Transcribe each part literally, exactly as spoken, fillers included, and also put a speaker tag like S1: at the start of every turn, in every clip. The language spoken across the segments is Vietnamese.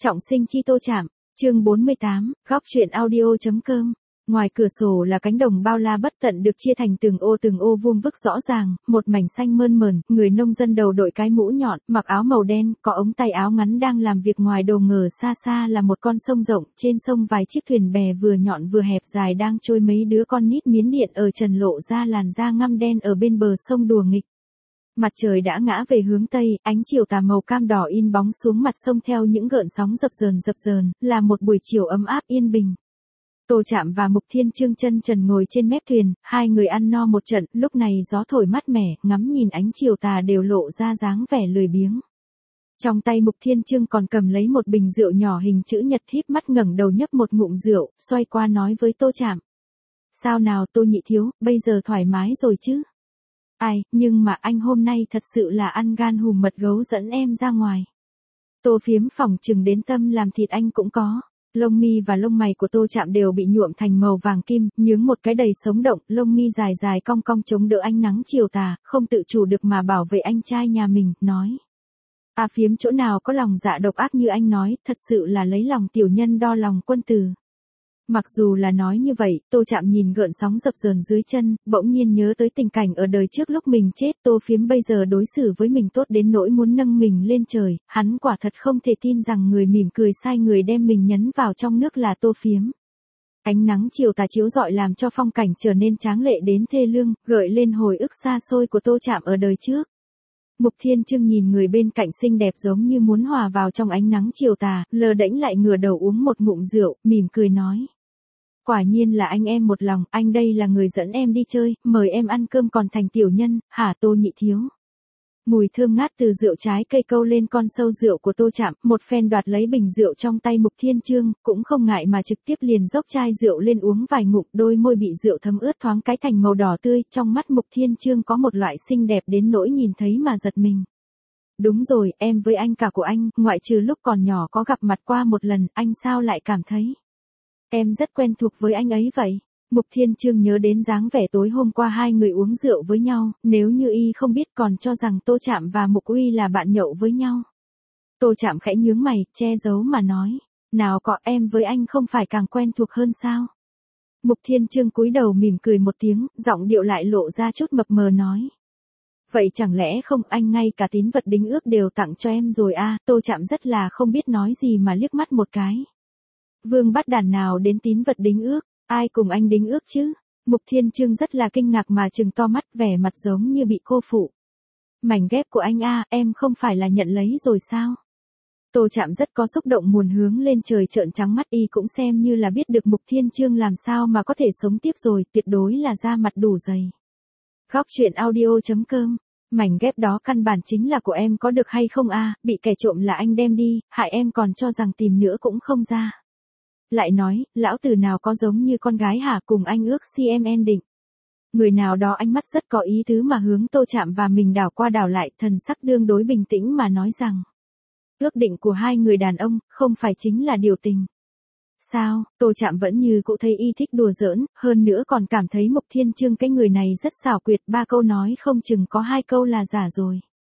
S1: Trọng sinh chi Tô Trạm, chương bốn mươi tám, góc truyện audio.com. Ngoài cửa sổ là cánh đồng bao la bất tận được chia thành từng ô từng ô vuông vức rõ ràng, một mảnh xanh mơn mởn, người nông dân đầu đội cái mũ nhọn, mặc áo màu đen, có ống tay áo ngắn đang làm việc ngoài đầu ngờ xa xa là một con sông rộng, trên sông vài chiếc thuyền bè vừa nhọn vừa hẹp dài đang trôi mấy đứa con nít Miến Điện ở trần lộ ra làn da ngăm đen ở bên bờ sông đùa nghịch. Mặt trời đã ngã về hướng Tây, ánh chiều tà màu cam đỏ in bóng xuống mặt sông theo những gợn sóng dập dờn dập dờn, là một buổi chiều ấm áp yên bình. Tô Trạm và Mục Thiên Chương chân trần ngồi trên mép thuyền, hai người ăn no một trận, lúc này gió thổi mát mẻ, ngắm nhìn ánh chiều tà đều lộ ra dáng vẻ lười biếng. Trong tay Mục Thiên Chương còn cầm lấy một bình rượu nhỏ hình chữ nhật, híp mắt ngẩng đầu nhấp một ngụm rượu, xoay qua nói với Tô Trạm. Sao nào Tô nhị thiếu, bây giờ thoải mái rồi chứ? Ai, nhưng mà anh hôm nay thật sự là ăn gan hùm mật gấu dẫn em ra ngoài. Tô Phiếm phỏng chừng đến tâm làm thịt anh cũng có. Lông mi và lông mày của Tô Trạm đều bị nhuộm thành màu vàng kim, nhướng một cái đầy sống động, lông mi dài dài cong cong chống đỡ ánh nắng chiều tà, không tự chủ được mà bảo vệ anh trai nhà mình, nói. À Phiếm chỗ nào có lòng dạ độc ác như anh nói, thật sự là lấy lòng tiểu nhân đo lòng quân tử. Mặc dù là nói như vậy, Tô Trạm nhìn gợn sóng dập dờn dưới chân, bỗng nhiên nhớ tới tình cảnh ở đời trước lúc mình chết, Tô Phiếm bây giờ đối xử với mình tốt đến nỗi muốn nâng mình lên trời, hắn quả thật không thể tin rằng người mỉm cười sai người đem mình nhấn vào trong nước là Tô Phiếm. Ánh nắng chiều tà chiếu rọi làm cho phong cảnh trở nên tráng lệ đến thê lương, gợi lên hồi ức xa xôi của Tô Trạm ở đời trước. Mục Thiên Chương nhìn người bên cạnh xinh đẹp giống như muốn hòa vào trong ánh nắng chiều tà, lờ đễnh lại ngửa đầu uống một ngụm rượu, mỉm cười nói. Quả nhiên là anh em một lòng, anh đây là người dẫn em đi chơi, mời em ăn cơm còn thành tiểu nhân, hả Tô nhị thiếu. Mùi thơm ngát từ rượu trái cây câu lên con sâu rượu của Tô Trạm, một phen đoạt lấy bình rượu trong tay Mục Thiên Chương, cũng không ngại mà trực tiếp liền dốc chai rượu lên uống vài ngụm, đôi môi bị rượu thấm ướt thoáng cái thành màu đỏ tươi, trong mắt Mục Thiên Chương có một loại xinh đẹp đến nỗi nhìn thấy mà giật mình. Đúng rồi, em với anh cả của anh, ngoại trừ lúc còn nhỏ có gặp mặt qua một lần, anh sao lại cảm thấy em rất quen thuộc với anh ấy vậy? Mục Thiên Chương nhớ đến dáng vẻ tối hôm qua hai người uống rượu với nhau, nếu như y không biết còn cho rằng Tô Trạm và Mục Uy là bạn nhậu với nhau. Tô Trạm khẽ nhướng mày, che giấu mà nói, nào có em với anh không phải càng quen thuộc hơn sao? Mục Thiên Chương cúi đầu mỉm cười một tiếng, giọng điệu lại lộ ra chút mập mờ nói. Vậy chẳng lẽ không, anh ngay cả tín vật đính ước đều tặng cho em rồi à? Tô Trạm rất là không biết nói gì mà liếc mắt một cái. Vương bắt đàn nào đến tín vật đính ước, ai cùng anh đính ước chứ? Mục Thiên Chương rất là kinh ngạc mà trừng to mắt, vẻ mặt giống như bị cô phụ. Mảnh ghép của anh a, em không phải là nhận lấy rồi sao? Tô Trạm rất có xúc động muốn hướng lên trời trợn trắng mắt, y cũng xem như là biết được Mục Thiên Chương làm sao mà có thể sống tiếp rồi, tuyệt đối là da mặt đủ dày. Góc truyện audio.com. Mảnh ghép đó căn bản chính là của em có được hay không a, bị kẻ trộm là anh đem đi, hại em còn cho rằng tìm nữa cũng không ra. Lại nói, lão tử nào có giống như con gái hả, cùng anh ước xê em en định. Người nào đó ánh mắt rất có ý tứ mà hướng Tô Trạm và mình đảo qua đảo lại, thần sắc đương đối bình tĩnh mà nói rằng. Ước định của hai người đàn ông, không phải chính là điều tình. Sao, Tô Trạm vẫn như cũ thấy y thích đùa giỡn, hơn nữa còn cảm thấy Mục Thiên Chương cái người này rất xảo quyệt, ba câu nói không chừng có hai câu là giả rồi.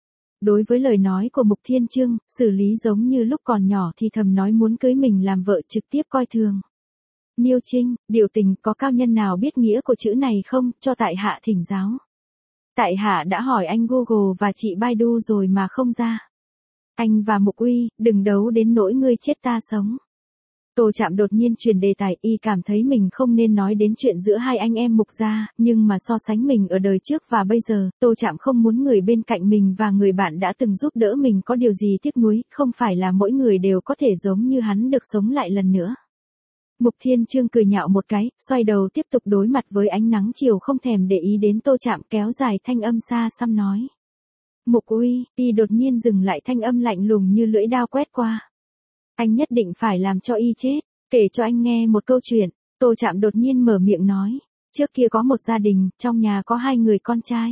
S1: Đối với lời nói của Mục Thiên Chương, xử lý giống như lúc còn nhỏ thì thầm nói muốn cưới mình làm vợ, trực tiếp coi thường. Niêu Trinh, điều tình, có cao nhân nào biết nghĩa của chữ này không, cho tại hạ thỉnh giáo. Tại hạ đã hỏi anh Google và chị Baidu rồi mà không ra. Anh và Mục Uy, đừng đấu đến nỗi ngươi chết ta sống. Tô Trạm đột nhiên chuyển đề tài, y cảm thấy mình không nên nói đến chuyện giữa hai anh em Mục gia, nhưng mà so sánh mình ở đời trước và bây giờ, Tô Trạm không muốn người bên cạnh mình và người bạn đã từng giúp đỡ mình có điều gì tiếc nuối, không phải là mỗi người đều có thể giống như hắn được sống lại lần nữa. Mục Thiên Chương cười nhạo một cái, xoay đầu tiếp tục đối mặt với ánh nắng chiều không thèm để ý đến Tô Trạm, kéo dài thanh âm xa xăm nói. Mục Uy, y đột nhiên dừng lại, thanh âm lạnh lùng như lưỡi dao quét qua. Anh nhất định phải làm cho y chết, kể cho anh nghe một câu chuyện. Tô Trạm đột nhiên mở miệng nói, trước kia có một gia đình, trong nhà có hai người con trai.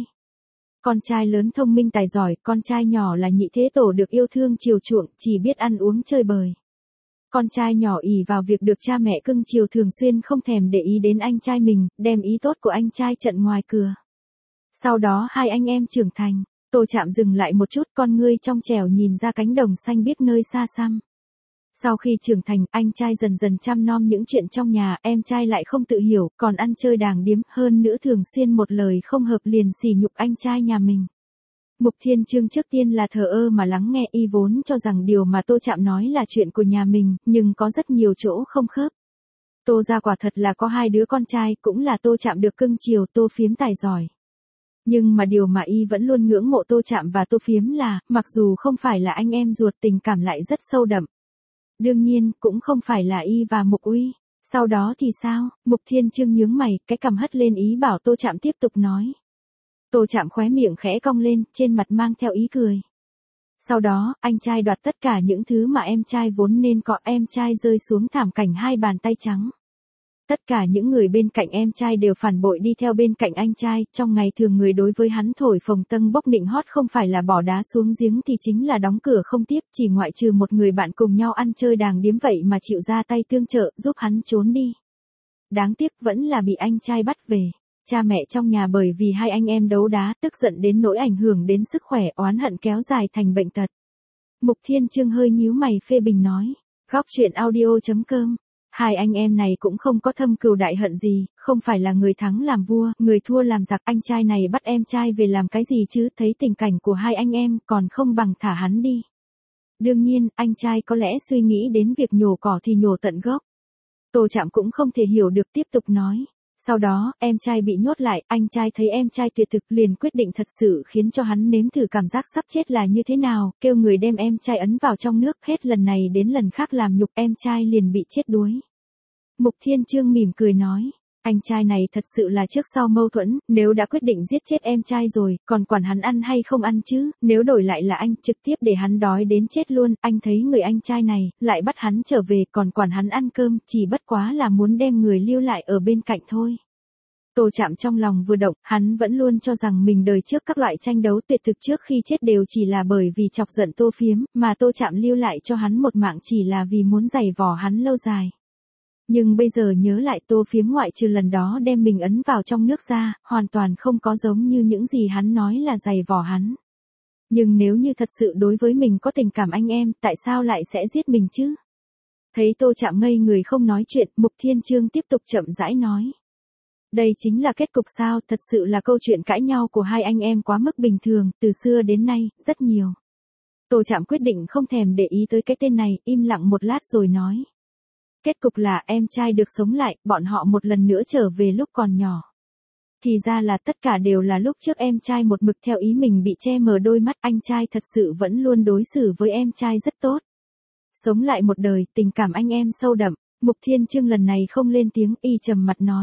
S1: Con trai lớn thông minh tài giỏi, con trai nhỏ là nhị thế tổ được yêu thương chiều chuộng, chỉ biết ăn uống chơi bời. Con trai nhỏ ỷ vào việc được cha mẹ cưng chiều thường xuyên không thèm để ý đến anh trai mình, đem ý tốt của anh trai chặn ngoài cửa. Sau đó hai anh em trưởng thành, Tô Trạm dừng lại một chút, con ngươi trong trẻo nhìn ra cánh đồng xanh biếc nơi xa xăm. Sau khi trưởng thành, anh trai dần dần chăm nom những chuyện trong nhà, em trai lại không tự hiểu, còn ăn chơi đàng điếm, hơn nữa thường xuyên một lời không hợp liền sỉ nhục anh trai nhà mình. Mục Thiên Chương trước tiên là thờ ơ mà lắng nghe, y vốn cho rằng điều mà Tô Trạm nói là chuyện của nhà mình, nhưng có rất nhiều chỗ không khớp. Tô gia quả thật là có hai đứa con trai, cũng là Tô Trạm được cưng chiều, Tô Phiếm tài giỏi. Nhưng mà điều mà y vẫn luôn ngưỡng mộ Tô Trạm và Tô Phiếm là, mặc dù không phải là anh em ruột, tình cảm lại rất sâu đậm. Đương nhiên, cũng không phải là y và Mục Uy. Sau đó thì sao? Mục Thiên Chương nhướng mày, cái cằm hất lên ý bảo Tô Trạm tiếp tục nói. Tô Trạm khóe miệng khẽ cong lên, trên mặt mang theo ý cười. Sau đó, anh trai đoạt tất cả những thứ mà em trai vốn nên có, em trai rơi xuống thảm cảnh hai bàn tay trắng. Tất cả những người bên cạnh em trai đều phản bội đi theo bên cạnh anh trai, trong ngày thường người đối với hắn thổi phồng tâng bốc nịnh hót không phải là bỏ đá xuống giếng thì chính là đóng cửa không tiếp, chỉ ngoại trừ một người bạn cùng nhau ăn chơi đàng điếm vậy mà chịu ra tay tương trợ, giúp hắn trốn đi. Đáng tiếc vẫn là bị anh trai bắt về. Cha mẹ trong nhà bởi vì hai anh em đấu đá, tức giận đến nỗi ảnh hưởng đến sức khỏe, oán hận kéo dài thành bệnh tật. Mục Thiên Chương hơi nhíu mày phê bình nói, góc truyện audio chấm com. Hai anh em này cũng không có thâm cừu đại hận gì, không phải là người thắng làm vua, người thua làm giặc, anh trai này bắt em trai về làm cái gì chứ, thấy tình cảnh của hai anh em còn không bằng thả hắn đi. Đương nhiên, anh trai có lẽ suy nghĩ đến việc nhổ cỏ thì nhổ tận gốc. Tô Trạm cũng không thể hiểu được, tiếp tục nói. Sau đó, em trai bị nhốt lại, anh trai thấy em trai tuyệt thực liền quyết định thật sự khiến cho hắn nếm thử cảm giác sắp chết là như thế nào, kêu người đem em trai ấn vào trong nước, hết lần này đến lần khác làm nhục em trai liền bị chết đuối. Mục Thiên Chương mỉm cười nói, anh trai này thật sự là trước sau mâu thuẫn, nếu đã quyết định giết chết em trai rồi, còn quản hắn ăn hay không ăn chứ, nếu đổi lại là anh, trực tiếp để hắn đói đến chết luôn, anh thấy người anh trai này, lại bắt hắn trở về, còn quản hắn ăn cơm, chỉ bất quá là muốn đem người lưu lại ở bên cạnh thôi. Tô Trạm trong lòng vừa động, hắn vẫn luôn cho rằng mình đời trước các loại tranh đấu tuyệt thực trước khi chết đều chỉ là bởi vì chọc giận Tô Phiếm, mà Tô Trạm lưu lại cho hắn một mạng chỉ là vì muốn giày vò hắn lâu dài. Nhưng bây giờ nhớ lại Tô Phiếm ngoại trừ lần đó đem mình ấn vào trong nước ra, hoàn toàn không có giống như những gì hắn nói là giày vò hắn. Nhưng nếu như thật sự đối với mình có tình cảm anh em, tại sao lại sẽ giết mình chứ? Thấy Tô Trạm ngây người không nói chuyện, Mục Thiên Chương tiếp tục chậm rãi nói. Đây chính là kết cục sao, thật sự là câu chuyện cãi nhau của hai anh em quá mức bình thường, từ xưa đến nay, rất nhiều. Tô Trạm quyết định không thèm để ý tới cái tên này, im lặng một lát rồi nói. Kết cục là em trai được sống lại, bọn họ một lần nữa trở về lúc còn nhỏ. Thì ra là tất cả đều là lúc trước em trai một mực theo ý mình bị che mờ đôi mắt, anh trai thật sự vẫn luôn đối xử với em trai rất tốt. Sống lại một đời, tình cảm anh em sâu đậm, Mục Thiên Chương lần này không lên tiếng, y trầm mặt nói.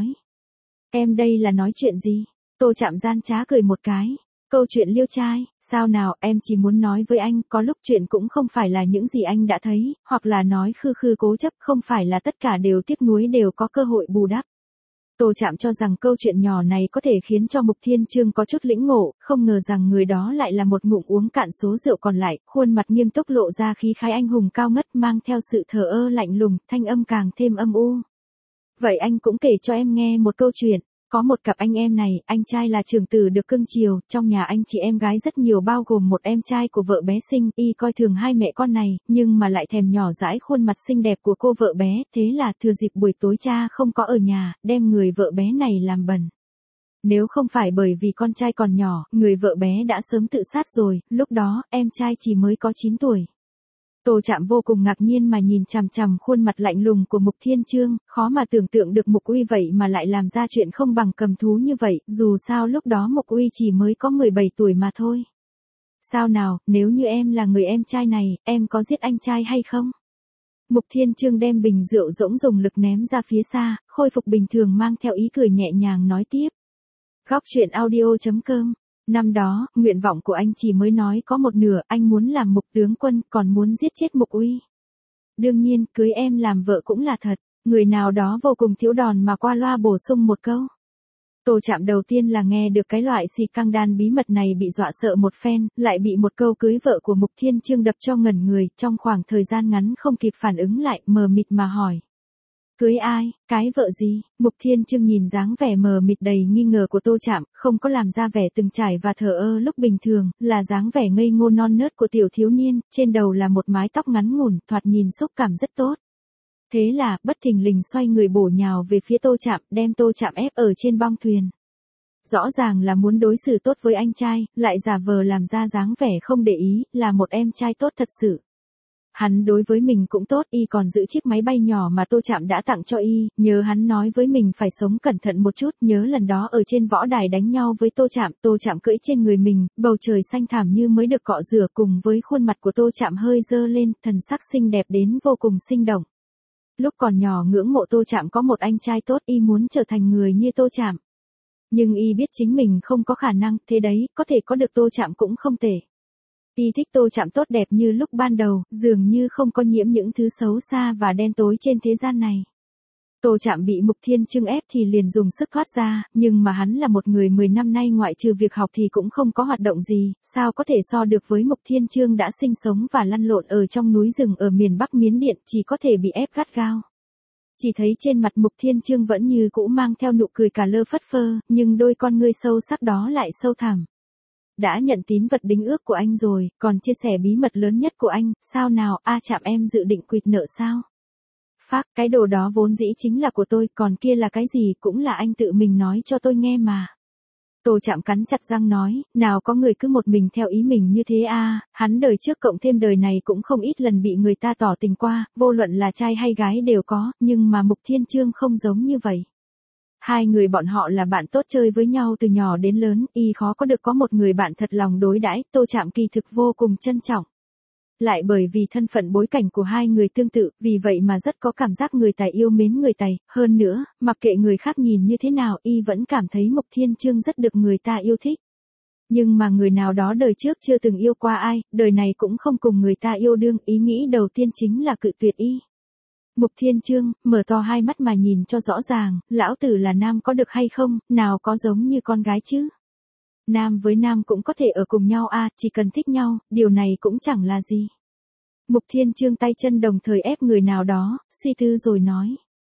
S1: Em đây là nói chuyện gì? Tô Trạm gian trá cười một cái. Câu chuyện liêu trai, sao nào, em chỉ muốn nói với anh, có lúc chuyện cũng không phải là những gì anh đã thấy, hoặc là nói khư khư cố chấp, không phải là tất cả đều tiếc nuối đều có cơ hội bù đắp. Tô Trạm cho rằng câu chuyện nhỏ này có thể khiến cho Mục Thiên Chương có chút lĩnh ngộ, không ngờ rằng người đó lại là một ngụm uống cạn số rượu còn lại, khuôn mặt nghiêm túc lộ ra khí khái anh hùng cao ngất mang theo sự thờ ơ lạnh lùng, thanh âm càng thêm âm u. Vậy anh cũng kể cho em nghe một câu chuyện. Có một cặp anh em này, anh trai là trưởng tử được cưng chiều, trong nhà anh chị em gái rất nhiều bao gồm một em trai của vợ bé sinh, y coi thường hai mẹ con này, nhưng mà lại thèm nhỏ dãi khuôn mặt xinh đẹp của cô vợ bé, thế là thừa dịp buổi tối cha không có ở nhà, đem người vợ bé này làm bẩn. Nếu không phải bởi vì con trai còn nhỏ, người vợ bé đã sớm tự sát rồi, lúc đó, em trai chỉ mới có chín tuổi. Tô Trạm vô cùng ngạc nhiên mà nhìn chằm chằm khuôn mặt lạnh lùng của Mục Thiên Chương, khó mà tưởng tượng được Mục Uy vậy mà lại làm ra chuyện không bằng cầm thú như vậy, dù sao lúc đó Mục Uy chỉ mới có mười bảy tuổi mà thôi. Sao nào, nếu như em là người em trai này, em có giết anh trai hay không? Mục Thiên Chương đem bình rượu rỗng dùng lực ném ra phía xa, khôi phục bình thường mang theo ý cười nhẹ nhàng nói tiếp. Góc truyện audio chấm com. Năm đó, nguyện vọng của anh chỉ mới nói có một nửa, anh muốn làm Mục tướng quân, còn muốn giết chết Mục Uy. Đương nhiên, cưới em làm vợ cũng là thật, người nào đó vô cùng thiếu đòn mà qua loa bổ sung một câu. Tô Trạm đầu tiên là nghe được cái loại xì căng đan bí mật này bị dọa sợ một phen, lại bị một câu cưới vợ của Mục Thiên Chương đập cho ngẩn người, trong khoảng thời gian ngắn không kịp phản ứng lại, mờ mịt mà hỏi. Cưới ai, cái vợ gì? Mục Thiên Trương nhìn dáng vẻ mờ mịt đầy nghi ngờ của Tô Trạm, không có làm ra vẻ từng trải và thờ ơ lúc bình thường, là dáng vẻ ngây ngô non nớt của tiểu thiếu niên, trên đầu là một mái tóc ngắn ngủn, thoạt nhìn xúc cảm rất tốt. Thế là, bất thình lình xoay người bổ nhào về phía Tô Trạm, đem Tô Trạm ép ở trên bong thuyền. Rõ ràng là muốn đối xử tốt với anh trai, lại giả vờ làm ra dáng vẻ không để ý, là một em trai tốt thật sự. Hắn đối với mình cũng tốt, y còn giữ chiếc máy bay nhỏ mà Tô Trạm đã tặng cho y, nhớ hắn nói với mình phải sống cẩn thận một chút, nhớ lần đó ở trên võ đài đánh nhau với Tô Trạm, Tô Trạm cưỡi trên người mình, bầu trời xanh thẳm như mới được cọ rửa cùng với khuôn mặt của Tô Trạm hơi dơ lên, thần sắc xinh đẹp đến vô cùng sinh động. Lúc còn nhỏ ngưỡng mộ Tô Trạm có một anh trai tốt, y muốn trở thành người như Tô Trạm. Nhưng y biết chính mình không có khả năng, thế đấy, có thể có được Tô Trạm cũng không tệ. Y thích Tô Trạm tốt đẹp như lúc ban đầu, dường như không có nhiễm những thứ xấu xa và đen tối trên thế gian này. Tô Trạm bị Mục Thiên Trương ép thì liền dùng sức thoát ra, nhưng mà hắn là một người mười năm nay ngoại trừ việc học thì cũng không có hoạt động gì, sao có thể so được với Mục Thiên Trương đã sinh sống và lăn lộn ở trong núi rừng ở miền Bắc Miến Điện, chỉ có thể bị ép gắt gao. Chỉ thấy trên mặt Mục Thiên Trương vẫn như cũ mang theo nụ cười cả lơ phất phơ, nhưng đôi con ngươi sâu sắc đó lại sâu thẳm. Đã nhận tín vật đính ước của anh rồi, còn chia sẻ bí mật lớn nhất của anh, sao nào, a Trạm em dự định quỵt nợ sao? Phác, cái đồ đó vốn dĩ chính là của tôi, còn kia là cái gì cũng là anh tự mình nói cho tôi nghe mà. Tô Trạm cắn chặt răng nói, nào có người cứ một mình theo ý mình như thế a, hắn đời trước cộng thêm đời này cũng không ít lần bị người ta tỏ tình qua, vô luận là trai hay gái đều có, nhưng mà Mục Thiên Trương không giống như vậy. Hai người bọn họ là bạn tốt chơi với nhau từ nhỏ đến lớn, y khó có được có một người bạn thật lòng đối đãi, Tô Trạm kỳ thực vô cùng trân trọng. Lại bởi vì thân phận bối cảnh của hai người tương tự, vì vậy mà rất có cảm giác người tài yêu mến người tài, hơn nữa, mặc kệ người khác nhìn như thế nào, y vẫn cảm thấy Mục Thiên Trương rất được người ta yêu thích. Nhưng mà người nào đó đời trước chưa từng yêu qua ai, đời này cũng không cùng người ta yêu đương, ý nghĩ đầu tiên chính là cự tuyệt y. Mục Thiên Trương, mở to hai mắt mà nhìn cho rõ ràng, lão tử là nam có được hay không, nào có giống như con gái chứ. Nam với nam cũng có thể ở cùng nhau a, chỉ cần thích nhau, điều này cũng chẳng là gì. Mục Thiên Trương tay chân đồng thời ép người nào đó, suy tư rồi nói.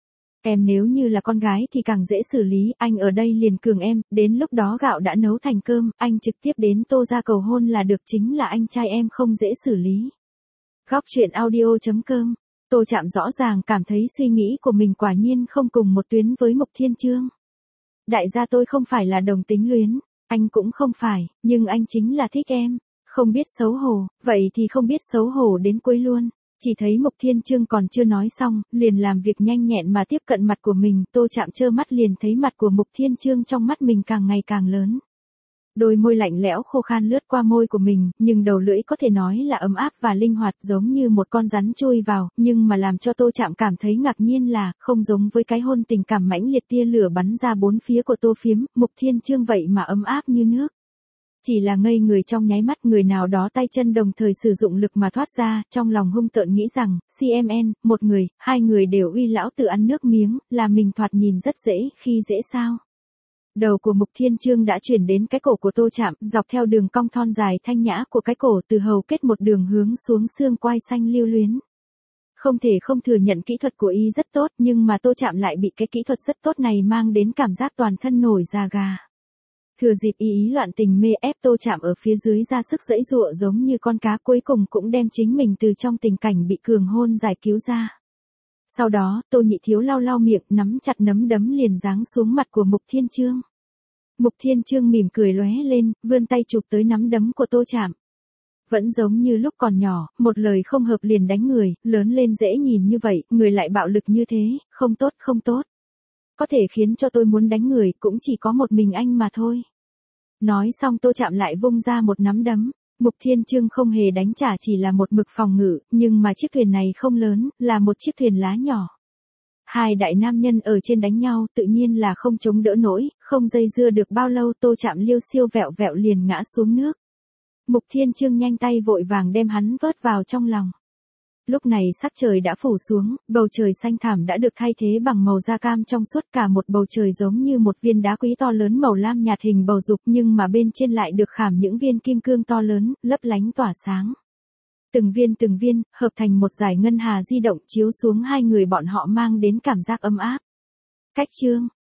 S1: Em nếu như là con gái thì càng dễ xử lý, anh ở đây liền cường em, đến lúc đó gạo đã nấu thành cơm, anh trực tiếp đến Tô ra cầu hôn là được, chính là anh trai em không dễ xử lý. Góc truyện audio chấm com. Tô Trạm rõ ràng cảm thấy suy nghĩ của mình quả nhiên không cùng một tuyến với Mục Thiên Trương. Đại gia tôi không phải là đồng tính luyến, anh cũng không phải, nhưng anh chính là thích em. Không biết xấu hổ, vậy thì không biết xấu hổ đến cuối luôn. Chỉ thấy Mục Thiên Trương còn chưa nói xong, liền làm việc nhanh nhẹn mà tiếp cận mặt của mình, Tô Trạm trơ mắt liền thấy mặt của Mục Thiên Trương trong mắt mình càng ngày càng lớn. Đôi môi lạnh lẽo khô khan lướt qua môi của mình, nhưng đầu lưỡi có thể nói là ấm áp và linh hoạt giống như một con rắn chui vào, nhưng mà làm cho Tô Trạm cảm thấy ngạc nhiên là, không giống với cái hôn tình cảm mãnh liệt tia lửa bắn ra bốn phía của Tô Phiếm, Mục Thiên Trương vậy mà ấm áp như nước. Chỉ là ngây người trong nháy mắt, người nào đó tay chân đồng thời sử dụng lực mà thoát ra, trong lòng hung tợn nghĩ rằng, xê em en, một người, hai người đều uy lão tự ăn nước miếng, là mình thoạt nhìn rất dễ, khi dễ sao. Đầu của Mục Thiên Trương đã chuyển đến cái cổ của Tô Trạm, dọc theo đường cong thon dài thanh nhã của cái cổ từ hầu kết một đường hướng xuống xương quai xanh lưu luyến. Không thể không thừa nhận kỹ thuật của y rất tốt, nhưng mà Tô Trạm lại bị cái kỹ thuật rất tốt này mang đến cảm giác toàn thân nổi da gà. Thừa dịp y ý loạn tình mê ép Tô Trạm ở phía dưới ra sức giãy giụa giống như con cá, cuối cùng cũng đem chính mình từ trong tình cảnh bị cường hôn giải cứu ra. Sau đó, Tô Nhị Thiếu lau lau miệng, nắm chặt nắm đấm liền giáng xuống mặt của Mục Thiên Trương. Mục Thiên Trương mỉm cười lóe lên, vươn tay chụp tới nắm đấm của Tô Trạm. Vẫn giống như lúc còn nhỏ, một lời không hợp liền đánh người, lớn lên dễ nhìn như vậy, người lại bạo lực như thế, không tốt không tốt. Có thể khiến cho tôi muốn đánh người cũng chỉ có một mình anh mà thôi. Nói xong Tô Trạm lại vung ra một nắm đấm. Mục Thiên Trương không hề đánh trả, chỉ là một mực phòng ngự, nhưng mà chiếc thuyền này không lớn, là một chiếc thuyền lá nhỏ. Hai đại nam nhân ở trên đánh nhau tự nhiên là không chống đỡ nổi, không dây dưa được bao lâu Tô Trạm liêu siêu vẹo vẹo liền ngã xuống nước. Mục Thiên Trương nhanh tay vội vàng đem hắn vớt vào trong lòng. Lúc này sắc trời đã phủ xuống, bầu trời xanh thẳm đã được thay thế bằng màu da cam trong suốt, cả một bầu trời giống như một viên đá quý to lớn màu lam nhạt hình bầu dục, nhưng mà bên trên lại được khảm những viên kim cương to lớn, lấp lánh tỏa sáng. từng viên từng viên, hợp thành một dải ngân hà di động chiếu xuống hai người bọn họ mang đến cảm giác ấm áp. Cách chương